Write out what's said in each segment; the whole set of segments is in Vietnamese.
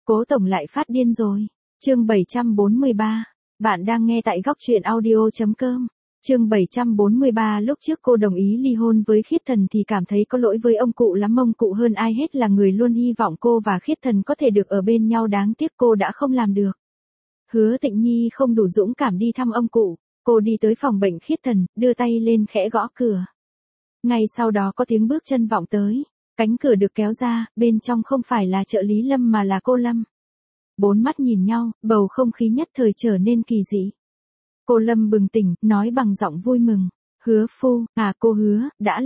Cố tổng lại phát điên rồi. Chương 743. Bạn đang nghe tại góc truyện audio.com. Chương 743. Lúc trước cô đồng ý ly hôn với Khiết Thần thì cảm thấy có lỗi với ông cụ lắm. Ông cụ hơn ai hết là người luôn hy vọng cô và Khiết Thần có thể được ở bên nhau, đáng tiếc cô đã không làm được. Hứa Tịnh Nhi không đủ dũng cảm đi thăm ông cụ. Cô đi tới phòng bệnh Khiết Thần, đưa tay lên khẽ gõ cửa. Ngay sau đó có tiếng bước chân vọng tới. Cánh cửa được kéo ra, bên trong không phải là trợ lý Lâm mà là cô Lâm. Bốn mắt nhìn nhau, bầu không khí nhất thời trở nên kỳ dị. Cô Lâm bừng tỉnh, nói bằng giọng vui mừng. Hứa phu, cô Hứa, đã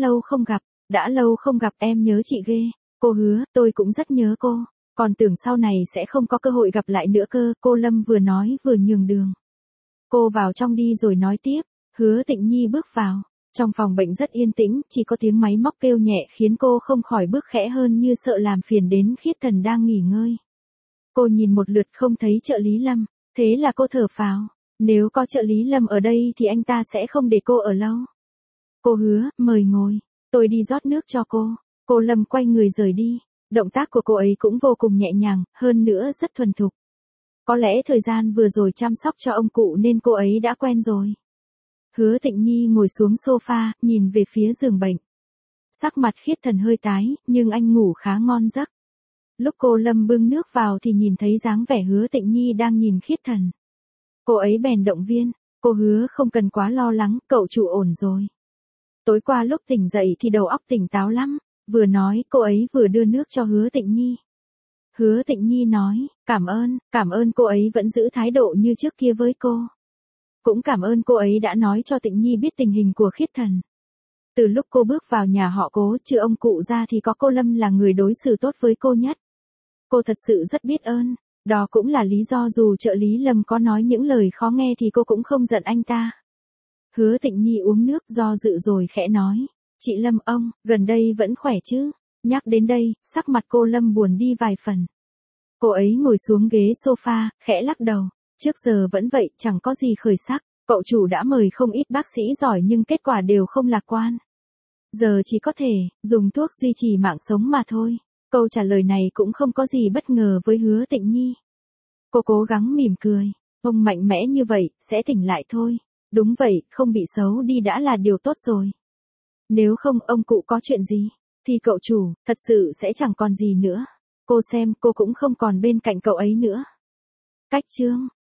lâu không gặp em nhớ chị ghê. Cô Hứa, tôi cũng rất nhớ cô. Còn tưởng sau này sẽ không có cơ hội gặp lại nữa cơ. Cô Lâm vừa nói vừa nhường đường. Cô vào trong đi rồi nói tiếp. Hứa Tịnh Nhi bước vào. Trong phòng bệnh rất yên tĩnh, chỉ có tiếng máy móc kêu nhẹ khiến cô không khỏi bước khẽ hơn, như sợ làm phiền đến Khiết Thần đang nghỉ ngơi. Cô nhìn một lượt không thấy trợ lý Lâm, thế là cô thở phào. Nếu có trợ lý Lâm ở đây thì anh ta sẽ không để cô ở lâu. Cô Hứa, mời ngồi, tôi đi rót nước cho cô. Cô Lâm quay người rời đi. Động tác của cô ấy cũng vô cùng nhẹ nhàng, hơn nữa rất thuần thục. Có lẽ thời gian vừa rồi chăm sóc cho ông cụ nên cô ấy đã quen rồi. Hứa Tịnh Nhi ngồi xuống sofa, nhìn về phía giường bệnh. Sắc mặt Khiết Thần hơi tái, nhưng anh ngủ khá ngon giấc. Lúc cô Lâm bưng nước vào thì nhìn thấy dáng vẻ Hứa Tịnh Nhi đang nhìn Khiết Thần. Cô ấy bèn động viên, cô Hứa không cần quá lo lắng, cậu chủ ổn rồi. Tối qua lúc tỉnh dậy thì đầu óc tỉnh táo lắm, vừa nói cô ấy vừa đưa nước cho Hứa Tịnh Nhi. Hứa Tịnh Nhi nói, cảm ơn cô ấy vẫn giữ thái độ như trước kia với cô. Cũng cảm ơn cô ấy đã nói cho Tịnh Nhi biết tình hình của Khiết Thần. Từ lúc cô bước vào nhà họ Cố, trừ ông cụ ra thì có cô Lâm là người đối xử tốt với cô nhất. Cô thật sự rất biết ơn, đó cũng là lý do dù trợ lý Lâm có nói những lời khó nghe thì cô cũng không giận anh ta. Hứa Tịnh Nhi uống nước do dự rồi khẽ nói, chị Lâm ông, gần đây vẫn khỏe chứ? Nhắc đến đây, sắc mặt cô Lâm buồn đi vài phần. Cô ấy ngồi xuống ghế sofa, khẽ lắc đầu. Trước giờ vẫn vậy, chẳng có gì khởi sắc. Cậu chủ đã mời không ít bác sĩ giỏi nhưng kết quả đều không lạc quan. Giờ chỉ có thể dùng thuốc duy trì mạng sống mà thôi. Câu trả lời này cũng không có gì bất ngờ với Hứa Tịnh Nhi. Cô cố gắng mỉm cười. Ông mạnh mẽ như vậy, sẽ tỉnh lại thôi. Đúng vậy, không bị xấu đi đã là điều tốt rồi. Nếu không ông cụ có chuyện gì, thì cậu chủ, thật sự sẽ chẳng còn gì nữa. Cô xem, cô cũng không còn bên cạnh cậu ấy nữa. Cách chương